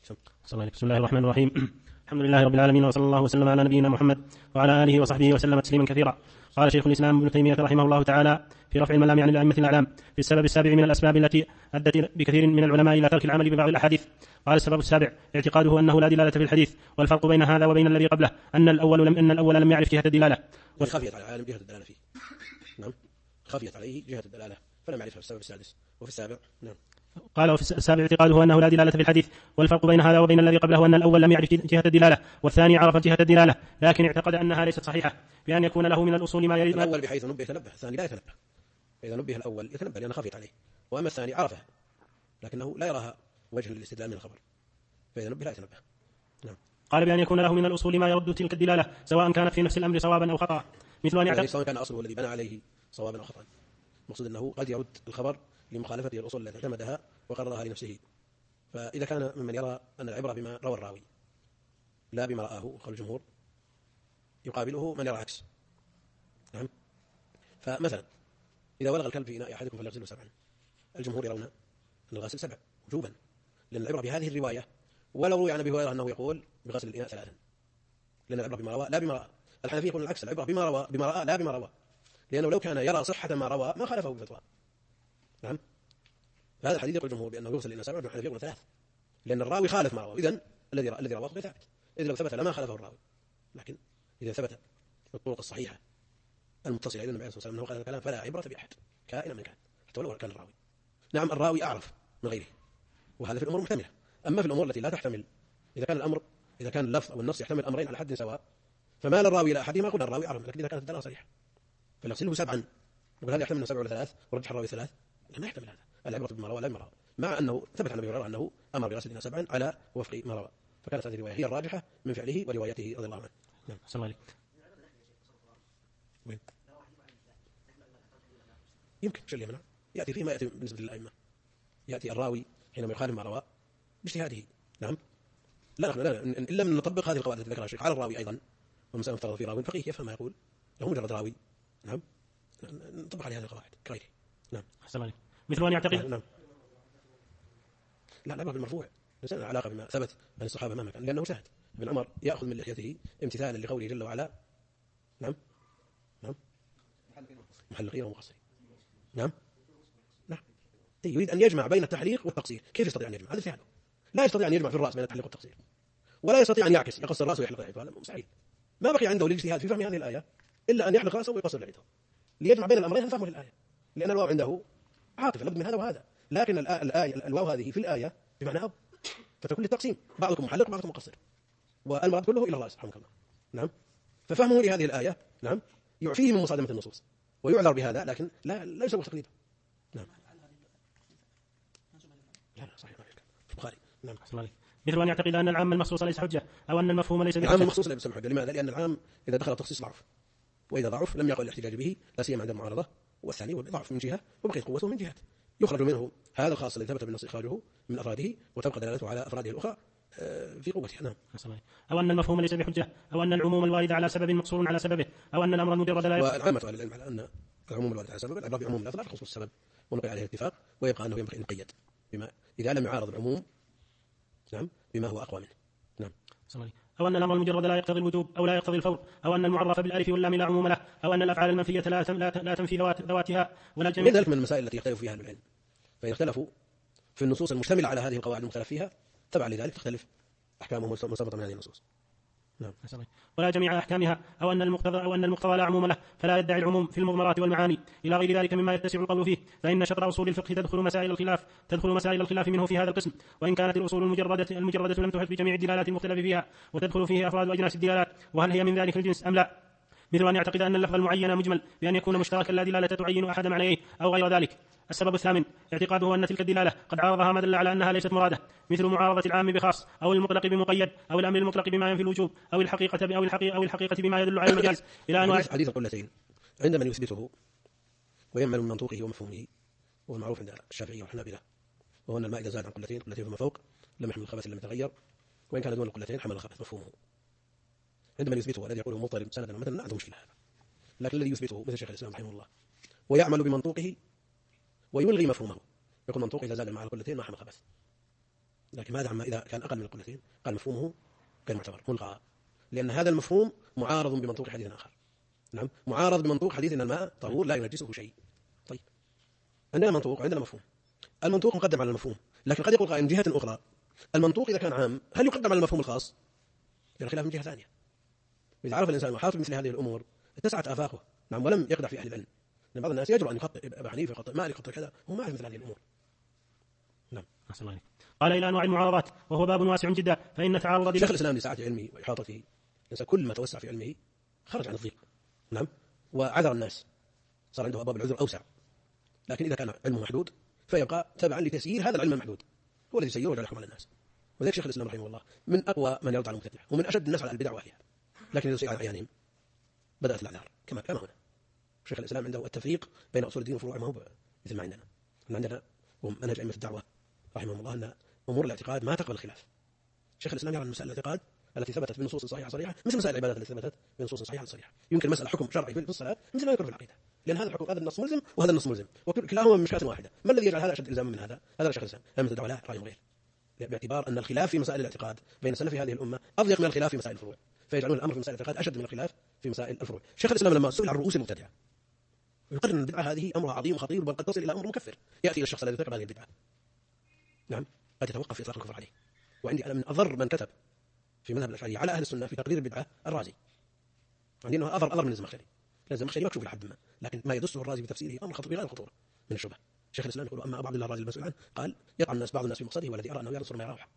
بسم الله الرحمن الرحيم. الحمد لله رب العالمين، وصلى الله وسلم على نبينا محمد وعلى آله وصحبه وسلم تسليما كثيرا. قال شيخ الإسلام ابن تيمية رحمه الله تعالى في رفع الملام عن الأئمة الأعلام في السبب السابع من الأسباب التي أدت بكثير من العلماء إلى ترك العمل ببعض الأحاديث. قال السبب السابع اعتقاده أنه لا دلالة في الحديث، والفرق بين هذا وبين الذي قبله أن الأول لم يعرف جهة الدلالة، وخفيت على العالم جهة الدلالة فيه. نعم، خفيت عليه جهة الدلالة فلم يعرفها في السبب السادس. وفي السابع نعم، قال وفي السابع اعتقاده أنه لا دلالة في الحديث، والفرق بين هذا وبين الذي قبله أن الأول لم يعرف جهة الدلالة والثاني عرف جهة الدلالة لكن اعتقد أنها ليست صحيحة، بأن يكون له من الأصول ما يريد. الأول بحيث نبه يتنبه، الثاني لا يتنبه. إذا نبه الأول يتنبه لأنه خفيت عليه، وأما الثاني عرفها لكنه لا يراها وجه للاستدلال من الخبر، فإذا نبه لا يتنبه. نعم. قال بأن يكون له من الأصول ما يرد تلك الدلالة سواء كانت في نفس الأمر صوابا أو خطأ، مثل أن يعني سواء كان أصله الذي بنى عليه صوابا أو خطأ. مقصود أنه قد يرد الخبر لمخالفته الأصول التي اعتمدها وقررها لنفسه. فإذا كان ممن يرى أن العبرة بما روى الراوي لا بما رآه قال الجمهور، يقابله من يرى عكس. نعم. فمثلا إذا ولغ الكلب في إناء أحدكم فليغسله 7، الجمهور يرون أن الغسل 7 وجوبا، لأن العبرة بهذه الرواية، ولو روي عن أبي هريرة أنه يقول بغسل الإناء 3، لأن العبرة بما روى لا بما رأى. الحنفية يقول العكس، العبرة بما روى بما رأى لا بما روى، لأنه لو كان يرى صحة ما روى ما خالفه بفتوى. نعم. فهذا الحديث يقول الجمهور بأنه يغسل الإناء 7 والحنفية يقول 3، لأن الراوي خالف ما روى، إذن الذي رواه غير ثابت. إذا لو ثبت لما خالفه الراوي، لكن إذا ثبت الطرق الصحيحة المتصلة إلى النبي صلى الله عليه وسلم أنه قال الكلام فلا عبرة بأحد كائنا من كان حتى ولو كان الراوي. نعم، الراوي أعرف من غيره، وهذا في الأمور محتملة. أما في الأمور التي لا تحتمل، إذا كان اللفظ أو النص يحتمل أمرين على حد سواء، فما للراوي إلى أحدهما قلنا الراوي أعرف. لكن إذا كانت الدلالة صريحة فليغسله 7، يقول هذا يحتمل من 7 ولا 3 ورجح الراوي 3، لا يحتمل هذا. العبرة بما روى لا بما روى، مع أنه ثبت عن أبي هريرة أنه أمر بغسل الإناء 7 على وفق ما روى، فكانت هذه الرواية هي الراجحة من فعله وروايته رضي الله عنه. نعم. صلى الله عليه. يمكن شيء يمنع، يأتي فيه ما يأتي بالنسبة للأئمة، يأتي الراوي حينما يخالف ما روى باجتهاده. نعم. لا إلا من نطبق هذه القواعد التي ذكرها الشيخ على الراوي أيضا، ومسألة افترض في راوي فقيه يفهم ما يقول، له مجرد راوي. نعم، نطبق عليه هذه القواعد كغيره. نعم. أحسن الله. مثل أن يعتقد. نعم. لا، العبرة بالمرفوع ليس له علاقة بما ثبت عن الصحابة مهما كان، لأنه شاهد. ابن عمر يأخذ من لحيته امتثالا لقوله جل وعلا. نعم. محلقين ومقصرين. نعم. يريد أن يجمع بين التحليق والتقصير. كيف يستطيع أن يجمع؟ هذا اجتهاده. لا يستطيع أن يجمع في الرأس بين التحليق والتقصير، ولا يستطيع أن يعكس يقصر رأسه ويحلق لحيته، هذا مستحيل. ما بقي عنده للاجتهاد في فهم هذه الآية إلا أن يحلق رأسه ويقصر لحيته ليجمع بين الأمرين فهمه للآية، لأن الواو عنده عاطفة لابد من هذا وهذا، لكن الآية الواو هذه في الآية بمعنى أو، فتكون للتقسيم، بعضكم محلق وبعضكم مقصر، والمراد كله إلى الرأس رحمك الله. نعم. ففهمه لهذه الآية نعم يعفيه من مصادمة النصوص ويعذر بهذا، لكن لا يسوغ تقليده. نعم. لا صحيح ما في البخاري. نعم. مثل أن يعتقد أن العام المخصوص ليس حجة، أو أن المفهوم ليس بحجة. العام المخصوص ليس بحجة. لماذا؟ لأن العام إذا دخل التخصيص ضعف، وإذا ضعف لم يقل الاحتجاج به، لا سيما عند المعارضة، والثاني ضعف من جهة وبقيت قوته من جهة، يخرج منه هذا الخاص الذي ثبت بالنص إخراجه من أفراده، وتبقى دلالته على أفراده الأخرى في قوتها. نعم. أو أن المفهوم ليس بحجة، أو أن العموم الوارد على سبب مقصور على سببه، أو أن الأمر المجرد لا يقصر. والعامة أهل العلم على أن العموم الوارد على سبب العبرة بعموم اللفظ لا بخصوص السبب، ونقل عليه الاتفاق، ويبقى أنه ينبغي أن يقيد بما إذا لم يعارض العموم نعم بما هو أقوى منه. نعم. أو أن الأمر المجرد لا يقتضي الوجوب أو لا يقتضي الفور، أو أن المعرف بالألف واللام لا عموم له، أو أن الأفعال المنفية لا تنفي ذواتها ولا الجميع. من ذلك من المسائل التي يختلف فيها أهل العلم، فإن اختلفوا في النصوص المشتملة على هذه القواعد المختلف فيها تبعا لذلك تختلف أحكامهم مستنبطة من هذه النصوص. نعم. ولا جميع أحكامها، أو أن المقتضى لا عموم له، فلا يدعي العموم في المضمرات والمعاني إلى غير ذلك مما يتسع القول فيه، فإن شطر أصول الفقه تدخل مسائل الخلاف منه في هذا القسم، وإن كانت الأصول المجردة لم تحط بجميع الدلالات المختلف فيها، وتدخل فيه أفراد وأجناس الدلالات، وهل هي من ذلك الجنس أم لا؟ مثل أن يعتقد أن اللفظ المعين مجمل بأن يكون مشتركا لا دلالة تعين أحد معنيه أو غير ذلك. السبب الثامن اعتقاده أن تلك الدلالة قد عارضها ما دل على أنها ليست مرادة، مثل معارضة العام بخاص، أو المطلق بمقيد، أو الأمر المطلق بما ينفي الوجوب، أو الحقيقة بما يدل على المجاز إلى أنواع. حديث القلتين عند من يثبته ويعمل من منطوقه ومفهومه، وهو المعروف عند الشافعية والحنابلة، وهو أن الماء إذا زاد عن قلتين فما فوق لم يحمل الخبث لم يتغير، وإن كان دون القلتين حمل الخبث مفهومه. عند من يثبته والذي يقوله مضطرب سندا مثلا عنده مشكلة هذا، لكن الذي يثبته مثل شيخ الإسلام رحمه الله ويعمل بمنطوقه ويلغي مفهومه، يقول منطوق إذا زاد مع القلتين ما حمل خبث، لكن ماذا عما إذا كان أقل من القلتين؟ قال مفهومه كالمعتبر ملغى، لأن هذا المفهوم معارض بمنطوق حديث آخر. نعم، معارض بمنطوق حديث أن الماء طهور لا ينجسه شيء. طيب، عندنا منطوق وعندنا مفهوم. المنطوق مقدم على المفهوم، لكن قد يقول قائل من جهة أخرى المنطوق إذا كان عام هل يقدم على المفهوم الخاص؟ يعني خلاف من جهة ثانية. إذا عرف الإنسان محاط بمثل هذه الأمور اتسعت آفاقه، نعم، ولم يقدح في أهل العلم. لأن بعض الناس يجرؤ أن يخطئ أبا حنيفة، يخطئ مالك، يخطئ كذا، هو ما يعرف مثل هذه الأمور. نعم. أحسن الله. قال إلى أنواع المعارضات، وهو باب واسع جدا، فإن تعارض شيخ الإسلام لسعة علمه وإحاطته الإنسان كل ما توسع في علمه خرج عن الضيق. نعم، وعذر الناس، صار عنده أبواب العذر أوسع. لكن إذا كان علمه محدود فيبقى تبعا لتسيير هذا العلم المحدود، هو الذي يسيره ويجعل يحكم على الناس. وذلك شيخ الإسلام رحمه الله من أقوى من يرد على المبتدع، ومن أشد الناس على البدع وأهلها. لكن إذا سئل عن أعيانهم بدأت الأعذار كما هنا. شيخ الإسلام عنده التفريق بين أصول الدين وفروعه، ما هو مثل ما عندنا ومنهج أئمة الدعوة رحمهم الله أن أمور الاعتقاد ما تقبل الخلاف. شيخ الإسلام يرى أن مسائل الاعتقاد التي ثبتت بنصوص صحيحة صريحة مثل مسائل العبادات التي ثبتت بنصوص صحيحة صريحة. يمكن مسألة حكم شرعي في الصلاة مثل ما يذكر في العقيدة، لأن هذا الحكم، هذا النص ملزم وهذا النص ملزم، وكلاهما من مشكلة واحدة. ما الذي يجعل هذا أشد إلزاما من هذا؟ هذا شيخ الإسلام. أئمة الدعوة لا رأيهم غير، باعتبار أن الخلاف في مسائل الاعتقاد بين سلف هذه الأمة أضيق من الخلاف في مسائل الفروع، فيجعلون الأمر في مسائل الاعتقاد أشد من الخلاف في مسائل الفروع. شيخ الإسلام لما سئل عن رؤوس المبتدعة يقرر أن البدعة هذه أمرها عظيم وخطير، بل قد تصل إلى أمر مكفر. يأتي إلى الشخص الذي يعتقد هذه البدعة، نعم، قد يتوقف في إطلاق الكفر عليه. وعندي أنا من أضر من كتب في مذهب الأشعرية على أهل السنة في تقرير البدعة الرازي. عندي أنه أضر من الزمخشري. الزمخشري مكشوف إلى حد ما، لكن ما يدسه الرازي بتفسيره أمر خطير بغير الخطورة من الشبهة. شيخ الإسلام يقول أما أبو عبد الله الرازي المسؤول عنه قال يقع الناس بعض الناس في مقصده والذي أرى أنه ينصر ما يراه حق.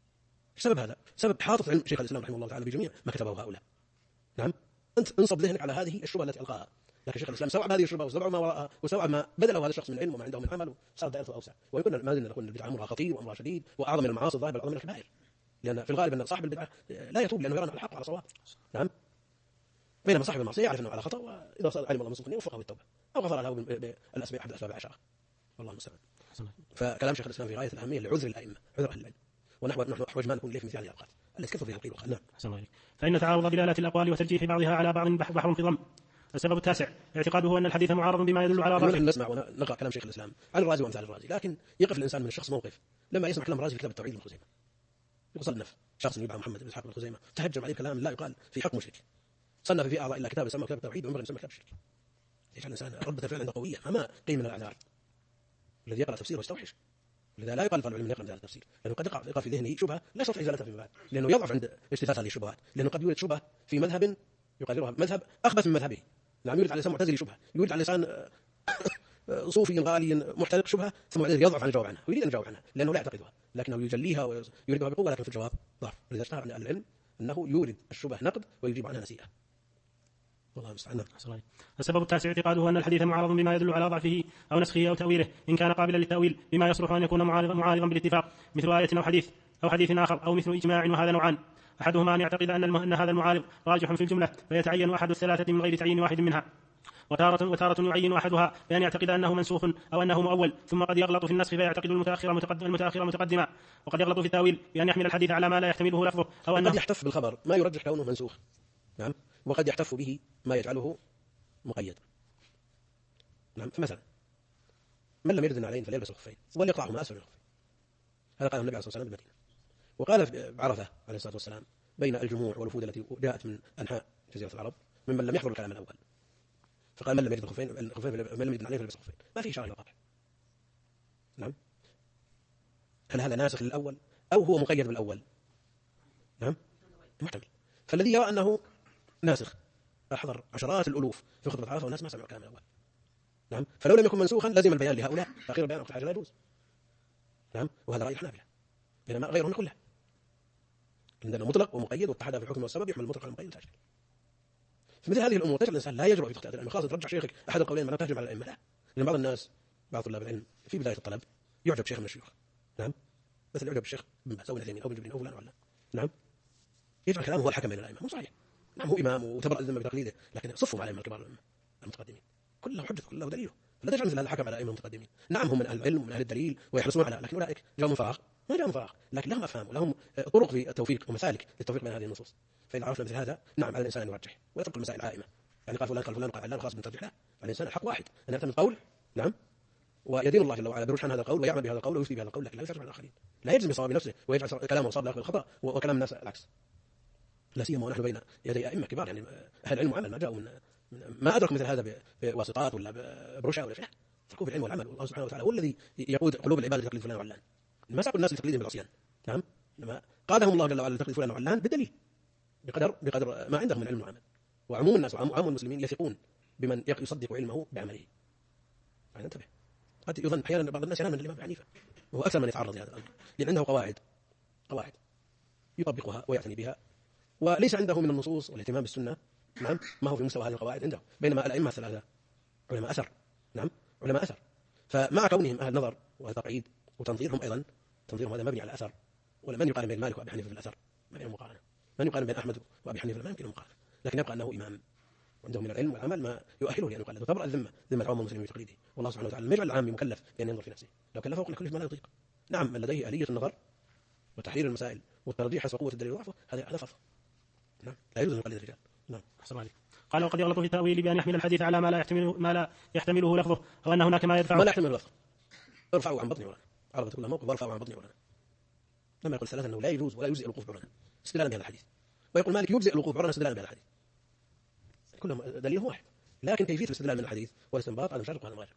سبب هذا سبب حاطط علم شيخ الإسلام رحمه الله تعالى بجميع ما كتبه هؤلاء. نعم، أنت انصب ذهنك على هذه الشبهة التي ألقاها، لكن شيخ الإسلام سوى هذه الشبهة وسوى ما وراءها وسوى ما بذله هذا الشخص من علم وما عنده من عمل، صارت دائرته أوسع. ويكون ما زلنا نقول البدعة أمرها خطير وأمرها شديد وأعظم من المعاصي الظاهرة وأعظم من الكبائر، لأن في الغالب أن صاحب البدعة لا يتوب لأنه يرى على الحق وعلى صواب. نعم، بينما صاحب المعصية يعرف أنه على خطأ، وإذا صار علم الله من صدقه وفقه بالتوبة أو غفر له بالأسباب أحد الأسباب العشرة، والله المستعان. فكلام شيخ الإسلام في غاية الأهمية لعذر الأئمة، عذر أهل العلم، ونحن أحوج ما نكون إليه في مثل هذه الأوقات التي كثر فيها القيل والقال. نعم. أحسن الله إليك. فإن تعارض دلالات الأقوال وترجيح بعضها على بعض بحر في ضم. السبب التاسع اعتقاده أن الحديث معارض بما يدل على ضعفه. نحن نسمع ونقرأ كلام شيخ الإسلام عن الرازي وأمثال الرازي، لكن يقف الإنسان من الشخص موقف لما يسمع كلام الرازي في كتاب التوحيد من خزيمة. يصنف شخص يدعى محمد بن إسحاق بن خزيمة تهجم عليه كلام لا يقال في حق مشرك، صنف في أعضاء الله كتاب يسمى كتاب التوحيد وعمره يسمى كتاب الشرك. يجعل الإنسان ردة الفعل عنده قوية أما قيل من الأعذار. الذي يقرأ تفسيره يستوحش، لذا لا يقال طالب العلم يقرأ هذا التفسير، لأنه قد يقع في ذهنه شبهة لا يستطيع إزالتها فيما بعد، لأنه يضعف عند اجتثاث هذه الشبهات، لأنه قد يولد شبهة في مذهب يقررها مذهب أخبث من مذهبه. نعم، يولد على لسان معتزلي شبهة، يولد على لسان صوفي غالي محترق شبهة، ثم يضعف عن الجواب عنها ويريد أن يجاوب عنها لأنه لا يعتقدها، لكنه يجليها ويريدها بقوة، لكن في الجواب ضعف. ولذا اشتهر عند أهل العلم أنه يورد الشبهة نقد ويجيب عنها نسيئة. والله المستعان. السبب التاسع اعتقاده أن الحديث معارض بما يدل على ضعفه أو نسخه أو تأويله إن كان قابلا للتأويل بما يصلح أن يكون معارضا بالاتفاق، مثل آية أو حديث آخر، أو مثل إجماع، وهذا نوعان: أحدهما أن يعتقد أن هذا المعارض راجح في الجملة فيتعين أحد الثلاثة من غير تعيين واحد منها، وتارة يعين أحدها بأن يعتقد أنه منسوخ أو أنه مؤول، ثم قد يغلط في النسخ فيعتقد المتأخر متقدما، وقد يغلط في التأويل بأن يحمل الحديث على ما لا يحتمله لفظه، أو أنه قد يحتف بالخبر ما يرجح كونه منسوخ، نعم، وقد يحتف به ما يجعله مقيد. نعم، فمثلا من لم يجد عليه فليلبس الخفين وليقطعهما أسفل الخفين، هذا قال النبي عليه الصلاة والسلام بالمدينة. وقال في عرفة عليه الصلاة والسلام بين الجموع والوفود التي جاءت من أنحاء جزيرة العرب ممن لم يحضر الكلام الأول، فقال من لم يجد الخفين من لم يجد عليه فليلبس الخفين، ما في إشارة إلى القطع. نعم، هل هذا ناسخ للأول أو هو مقيد بالأول؟ نعم، محتمل. فالذي يرى أنه ناسخ أحضر عشرات الألوف في خطبة عرفة والناس ما سمعوا الكلام الأول. نعم، فلو لم يكن منسوخا لازم البيان لهؤلاء، تأخير البيان وقت الحاجة لا يجوز. نعم، وهذا رأي الحنابلة، بينما غيرهم كلها عندنا مطلق ومقيد، والتحدى في الحكم والسبب يحمل المطلق على المقيد تأجل. في مثل هذه الأمور تجعل الإنسان لا يجرؤ في تخطئة العلم، خاصة ترجح شيخك أحد القولين ما تهجم على الأئمة، لا، لأن بعض الناس بعض طلاب العلم في بداية الطلب يعجب شيخ من الشيوخ، نعم، مثل يعجب الشيخ بن باز أو ابن أو بن جبرين أو فلان ولا، نعم، يجعل كلامه هو الحكم بين الأئمة، مو صحيح. نعم، هو إمام وتبرأ الذمة بتقليده، لكن صفهم عليهم الكبار المتقدمين، كله حجة كله دليله، فلا تجعل مثل هذا الحكم على الأئمة المتقدمين. نعم، هم من أهل العلم ومن أهل الدليل ويحرصون على، لكن أولئك جاءوا من فراغ، ما جاءوا من فراغ، لكن لهم أفهام ولهم طرق في التوفيق ومسالك للتوفيق بين هذه النصوص. فإذا عرفنا مثل هذا نعم على الإنسان أن يرجح ويترك المسائل عائمة، يعني قال فلان قال فلان قال علان خاص من ترجح، لا، على الإنسان الحق واحد أن يعتمد قول، نعم، ويدين الله جل وعلا برجحان هذا القول ويعمل بهذا القول ويفتي بهذا القول، لكن لا يفتي عن الآخرين، لا يجزم بصواب نفسه ويجعل كلامه صواب الآخر الخطأ وكلام الناس العكس، لا سيما ونحن بين يدي أئمة كبار، يعني أهل العلم والعمل ما جاءوا ما أدرك مثل هذا بواسطات ولا برشا ولا شيء، تركوا بالعلم والعمل، والله سبحانه وتعالى هو الذي يقود قلوب العباد لتقليد فلان وعلان، ما ساقوا الناس لتقليدهم بالعصيان، نعم، لما قادهم الله جل وعلا لتقليد فلان وعلان بالدليل بقدر ما عندهم من علم وعمل، وعموم الناس وعموم المسلمين يثقون بمن يصدق علمه بعمله. فننتبه، قد يظن أحيانا بعض الناس ينام من الإمام أبي حنيفة وهو أكثر من يتعرض لهذا الأمر، لأن عنده قواعد يطبقها ويعتني بها، وليس عنده من النصوص والاهتمام بالسنة، نعم، ما هو في مستوى هذه القواعد عنده، بينما الأئمة الثلاثة علماء أثر، نعم، علماء أثر، فمع كونهم أهل نظر وتقعيد وتنظيرهم أيضا، تنظيرهم هذا مبني على أثر، ولمن يقارن بين مالك وأبي حنيفة في الأثر ما بين مقارنة، من يقارن بين أحمد وأبي حنيفة ما يمكن مقارنة، لكن يبقى أنه إمام عنده من العلم والعمل ما يؤهله لأن يقلد، وتبرأ ذمة عوام المسلمين بتقليده، والله سبحانه وتعالى لم يجعل العام مكلف بأن ينظر في نفسه، لو كلفه قلنا كلف ما لا يطيق، نعم، من لديه آلية النظر وتحرير المسائل والترجيح حسب قوة الدليل وضعفه هذا فضل، نعم، لا يجوز أن يقلد الرجال، نعم. أحسن عليك. قال وقد يغلط في التأويل بأن يحمل الحديث على ما لا يحتمله لفظه، أو أن هناك ما يدفعه. ما لا يحتمل لفظه، ارفعوا عن بطني ورانا، عربة كلها موقف وارفعوا عن بطني ورانا، لما يقول ثلاثة أنه لا يجوز ولا يجزئ الوقوف بعرنا استدلالا بهذا الحديث، ويقول مالك يجزئ الوقوف بعرنا استدلالا بهذا الحديث، كلهم دليلهم واحد، لكن كيفية الاستدلال من الحديث والاستنباط هذا مشارك وهذا مغاير.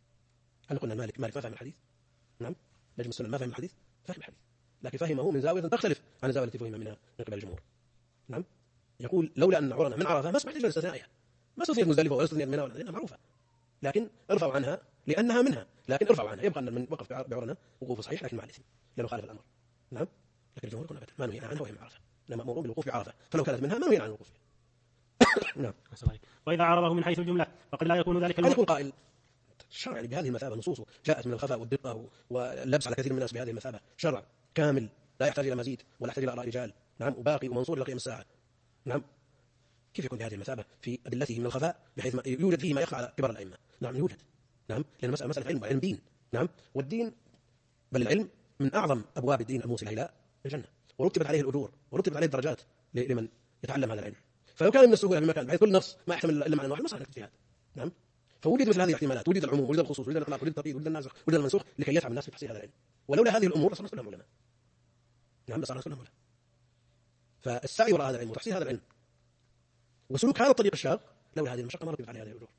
هل قلنا مالك ما فهم الحديث؟ نعم، نجم السنة ما فهم الحديث، فهم الحديث، لكن فهمه من زاوية تختلف عن الزاوية التي فهم منها من قبل الجمهور، نعم، يقول لولا أن عرنا من عرفة ما سمحت لنا استثنائها، ما استثنيت مزدلفة ولا استثنيت منها لأنها معروفة، لكن ارفعوا عنها لأنها منها، لكن ارفعوا عنها، يبقى أن من وقف بعرنا وقوفه صحيح لكن مع الإثم لأنه خالف الأمر، نعم، لكن الجمهور يقول أبدا ما نهينا عنها وهي معرفة، إنما مأمورون بالوقوف بعرفة، فلو كانت منها ما نهينا عن الوقوف. نعم. وإذا عرضه من حيث الجملة فقد لا يكون ذلك يكون قائل الشرع يعني بهذه المثابة نصوصه جاءت من الخفاء والدقة واللبس على كثير من الناس بهذه المثابة، شرع كامل لا يحتاج إلى مزيد ولا يحتاج إلى آراء رجال، نعم، وباقي ومنصور إلى قيام الساعة، نعم، كيف يكون بهذه المثابة في أدلته من الخفاء بحيث ما يوجد فيه ما يخفى على كبار الأئمة؟ نعم يوجد، نعم، لأن المسألة مسألة علم وعلم دين، نعم، والدين بل العلم من أعظم أبواب الدين الموصلة إلى الجنة، ورتبت عليه الأجور ورتبت عليه الدرجات لمن يتعلم هذا العلم، فلو كان من السهولة في مكان بحيث كل نص ما يحتمل إلا معنى واحد ما صار اجتهاد، نعم، فوجد مثل هذه الاحتمالات، وجد العموم وجد الخصوص وجد الإطلاق وجد التقييد وجد الناسخ وجد المنسوخ لكي يتعب الناس في تحصيل هذا العلم، ولولا هذه الأمور لصار الناس كلهم علماء، نعم، لصار الناس كلهم علماء، فالسعي وراء هذا العلم وتحصيل هذا العلم وسلوك هذا الطريق الشاق لولا هذه المشقة ما رتبت عليه هذه الأجور،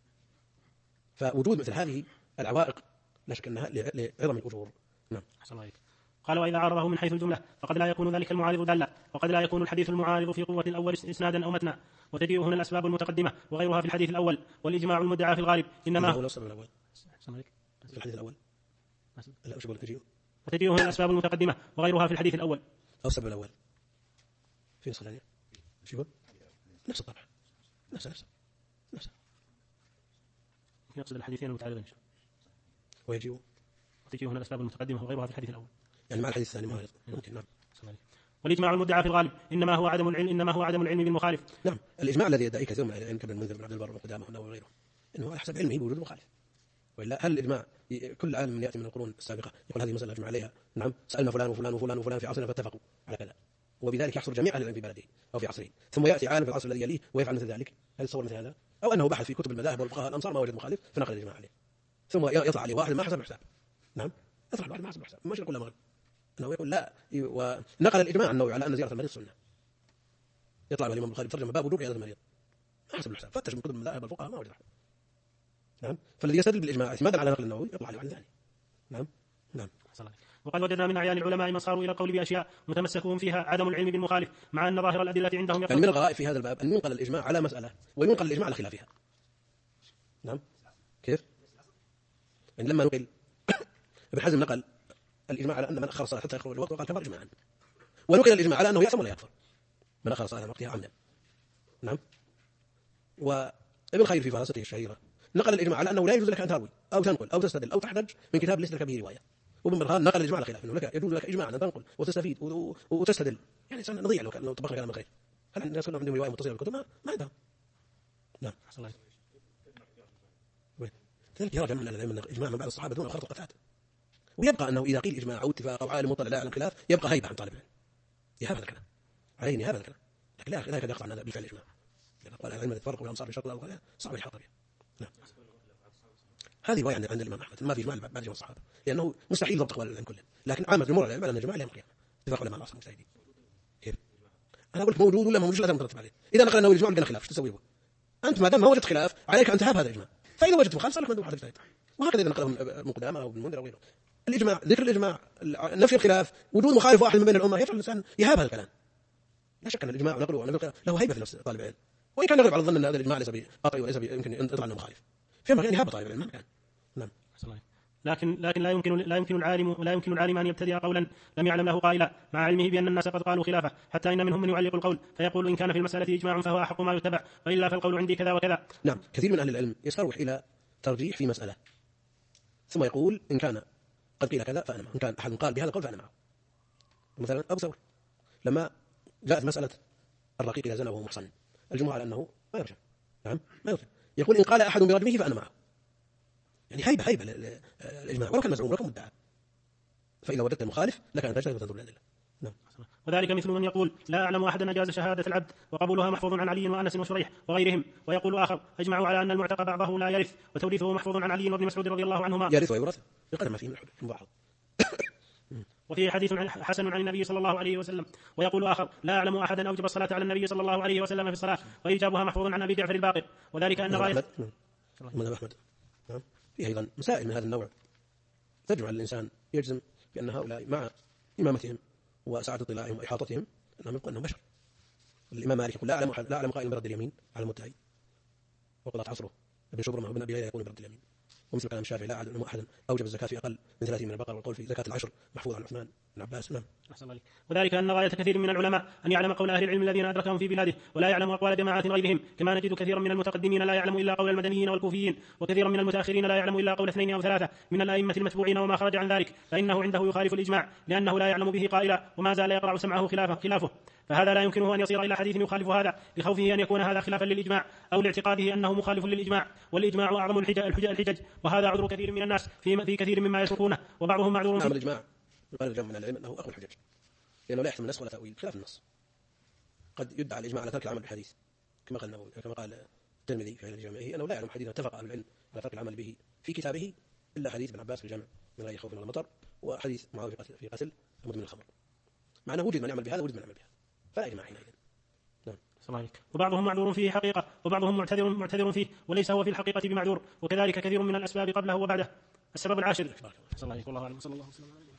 فوجود مثل هذه العوائق لا شك أنها لعظم الأجور، نعم. قال وإذا عارضه من حيث الجملة فقد لا يكون ذلك المعارض دالا، وقد لا يكون الحديث المعارض في قوة الأول إسنادا أو متنا، وتجيء هنا الأسباب المتقدمة وغيرها في الحديث الأول، والإجماع المدعى في الغالب إنما هو الأول في الحديث الأول، لا أشبه تجيء، وتجيء هنا الأسباب المتقدمة وغيرها في الحديث الأول، أو السبب الأول في نسخة ثانية شو نفس الطبع نفس يقصد الحديثين المتعارضين، ويجيء وتجيء هنا الأسباب المتقدمة وغيرها في الحديث الأول، يعني مع الحديث الثاني معارض ممكن، نعم. والإجماع المدعى في الغالب إنما هو عدم العلم بالمخالف، نعم، الإجماع الذي يدعيه كثير من العلم كابن المنذر بن عبد البر وقدامه وغيره إنه على حسب علمه بوجود المخالف، وإلا هل الإجماع كل عالم يأتي من القرون السابقة يقول هذه مسألة أجمع عليها، نعم، سألنا فلان وفلان وفلان وفلان في عصرنا فاتفقوا على كذا، وبذلك يحصل جميع أهل العلم في بلده أو في عصره، ثم يأتي عالم في العصر الذي يليه ويفعل مثل ذلك، هل تصور مثل هذا؟ أو أنه بحث في كتب المذاهب والفقهاء الأمصار ما وجد مخالف فنقل الإجماع عليه، ثم يطلع عليه واحد ما حسب الحساب، نعم، يطلع واحد ما حسب الحساب، مش يقول لا مغرب، أنه يقول لا، ونقل الإجماع أنه على أن زيارة المريض سنة، يطلع الإمام البخاري ترجم باب وجوب عيادة المريض ما حسب الحساب، فتش من كتب المذاهب والفقهاء ما وجد أحد، نعم، فالذي يستدل بالإجماع اعتمادا على نقل النووي يطلع عليه عن ثاني، نعم. وقد وجدنا من أعيان العلماء من صاروا إلى القول بأشياء متمسكون فيها عدم العلم بالمخالف، مع أن ظاهر الأدلة عندهم يعني من الغرائب في هذا الباب أن ينقل الإجماع على مسألة وينقل الإجماع على خلافها، نعم، كيف؟ يعني لما نقل ابن حزم نقل الإجماع على أن من أخر الصلاة حتى يخرج الوقت وقال كفر إجماعا، ونقل الإجماع على أنه يأثم ولا يكفر من أخر الصلاة عن وقتها عمدا، نعم، وابن خير في فراسته الشهيرة نقل الإجماع على أنه لا يجوز لك أن تروي أو تنقل أو تستدل أو تحتج من كتاب ليس لك به رواية، وابن برهان نقل الإجماع على خلاف أنه لك يجوز لك إجماعا أن تنقل وتستفيد وتستدل، يعني نضيع لو طبقنا كلام الخير، هل الناس كلهم عندهم رواية متصلة بالكتب؟ ما عندهم، نعم. ذلك يرى جمع من العلم أن الإجماع من بعد الصحابة دون خرط القفات، ويبقى أنه إذا قيل إجماع أو اتفاق أو عالم مطلع على الخلاف يبقى هيبة عن طالب العلم، يهاب هذا الكلام عليني هذا الكلام، لكن لا يكاد يقطع عن هذا بالفعل الإجماع، قال العلم يتفرق والأمصار بالشرق والغرب صعب يحاط به، نعم. هذه رواية عند الإمام أحمد ما في إجماع بعد إجماع الصحابة، لأنه مستحيل ضبط أقوال العلم كلهم، لكن عامة جمهور العلم على أن الإجماع يوم القيامة اتفاق علماء العصر المجتهدين. كيف؟ أنا أقول لك موجود ولا موجود لا مترتب عليه. إذا نقلنا الإجماع لقينا خلاف، ايش تسوي هو؟ أنت ما دام ما وجدت خلاف عليك أن تهاب هذا الإجماع، فإذا وجدت مخالف صار لك مندوب حتى تجتهد. وهكذا إذا نقله ابن قدامة أو ابن المنذر أو غيره. الإجماع، ذكر الإجماع، نفي الخلاف، وجود مخالف واحد من بين الأمة يجعل الإنسان يهاب هذا الكلام. لا شك أن الإجماع ونقله له هيبة في نفس طالب العلم، وإن كان يغلب على الظن أن هذا الإجماع ليس بقطعي وليس يمكن يطلع عنه مخالف، فيما غير يهاب طالب العلم ما كان. نعم. لكن لا يمكن العالم أن يبتدئ قولا لم يعلم له قائلا مع علمه بأن الناس قد قالوا خلافه، حتى إن منهم من يعلق القول فيقول إن كان في المسألة إجماع فهو أحق ما يتبع، وإلا فالقول عندي كذا وكذا. نعم، كثير من أهل العلم يستروح إلى ترجيح في مسألة ثم يقول إن كان قد قيل كذا فأنا معه، إن كان أحد قال بهذا القول فأنا معه. مثلا أبو ثور لما جاءت مسألة الرقيق إذا زنى وهو محصن، الجمهور على أنه ما يرجع. نعم ما يرجع، يقول إن قال أحد برجمه فأنا معه. يعني هيبة الإجماع ولو كان مزعوم ولو كان مدعى، فإذا وجدت المخالف لك أن تجتهد وتنظر الأدلة. نعم. وذلك مثل من يقول لا أعلم أحدا أجاز شهادة العبد وقبولها محفوظ عن علي وأنس وشريح وغيرهم، ويقول آخر أجمعوا على أن المعتق بعضه لا يرث وتوريثه محفوظ عن علي وابن مسعود رضي الله عنهما. يرث ويورث بقدر ما فيه من المباحث. وفيه حديث حسن عن النبي صلى الله عليه وسلم. ويقول آخر لا أعلم أحدا أوجب الصلاة على النبي صلى الله عليه وسلم في الصلاة وإيجابها محفوظ عن أبي جعفر الباقر، وذلك أن غاية أحمد. نعم. فيه أيضا مسائل من هذا النوع تجعل الإنسان يجزم بأن هؤلاء مع إمامتهم وسعة اطلاعهم وإحاطتهم أنهم يبقوا أنهم بشر. الإمام مالك يقول لا أعلم قائل برد اليمين على المدعي، وقضت عصره ابن شبرمة وابن أبي ليلى يقول برد اليمين. ومثل كلام الشافعي لا أعلم أحدا أوجب الزكاة في أقل من 30 من البقر، والقول في زكاة العشر محفوظ عن عثمان بن عباس. نعم. وذلك أن غاية كثير من العلماء أن يعلم قول أهل العلم الذين أدركهم في بلاده، ولا يعلم أقوال جماعات غيرهم، كما نجد كثيرا من المتقدمين لا يعلم إلا قول المدنيين والكوفيين، وكثيرا من المتأخرين لا يعلم إلا قول 2 أو 3 من الأئمة المتبوعين وما خرج عن ذلك، فإنه عنده يخالف الإجماع لأنه لا يعلم به قائلا وما زال يقرع سمعه خلافه، فهذا لا يمكنه أن يصير إلى حديث يخالف هذا لخوفه أن يكون هذا خلافا للإجماع أو لاعتقاده أنه مخالف للإجماع، والإجماع أعظم الحجج، وهذا عذر كثير من الناس في كثير مما يتركونه، وبعضهم معذور. نعم. الإجماع يقال الجمع من العلم أنه أقوى الحجج، لأنه لا يحتمل النسخ ولا تأويل خلاف النص. قد يدعى الإجماع على ترك العمل بالحديث كما قال الترمذي في علل جامعه أنه لا يعلم حديثا اتفق أهل العلم على ترك العمل به في كتابه إلا حديث ابن عباس في الجامع من غير خوف من المطر، وحديث معاوية في قتل مدمن الخمر، مع أنه وجد من يعمل بهذا وجد من يعمل بهذا، فلا إجماع حينئذ. نعم. وبعضهم معذور فيه حقيقة وبعضهم معتذر فيه وليس هو في الحقيقة بمعذور، وكذلك كثير من الأسباب قبله وبعده. السبب العاشر. الله أعلم. صلى الله عليه وسلم.